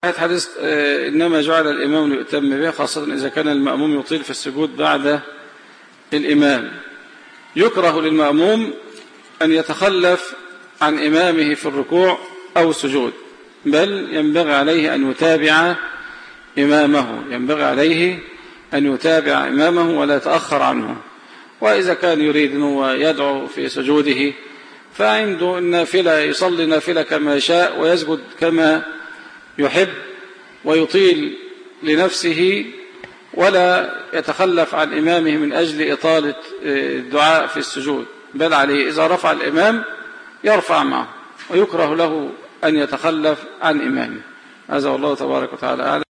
حديث إنما جعل الإمام ليؤتم به، خاصة إذا كان المأموم يطيل في السجود بعد الإمام. يكره للمأموم أن يتخلف عن إمامه في الركوع أو السجود، بل ينبغي عليه أن يتابع إمامه ولا يتأخر عنه. وإذا كان يريد أنه يدعو في سجوده فعنده النافلة يصلي نافلة كما يشاء ويسجد كما يحب ويطيل لنفسه ولا يتخلف عن إمامه من أجل إطالة الدعاء في السجود، بل عليه إذا رفع الإمام يرفع معه، ويكره له أن يتخلف عن إمامه. هذا والله تبارك وتعالى أعلم.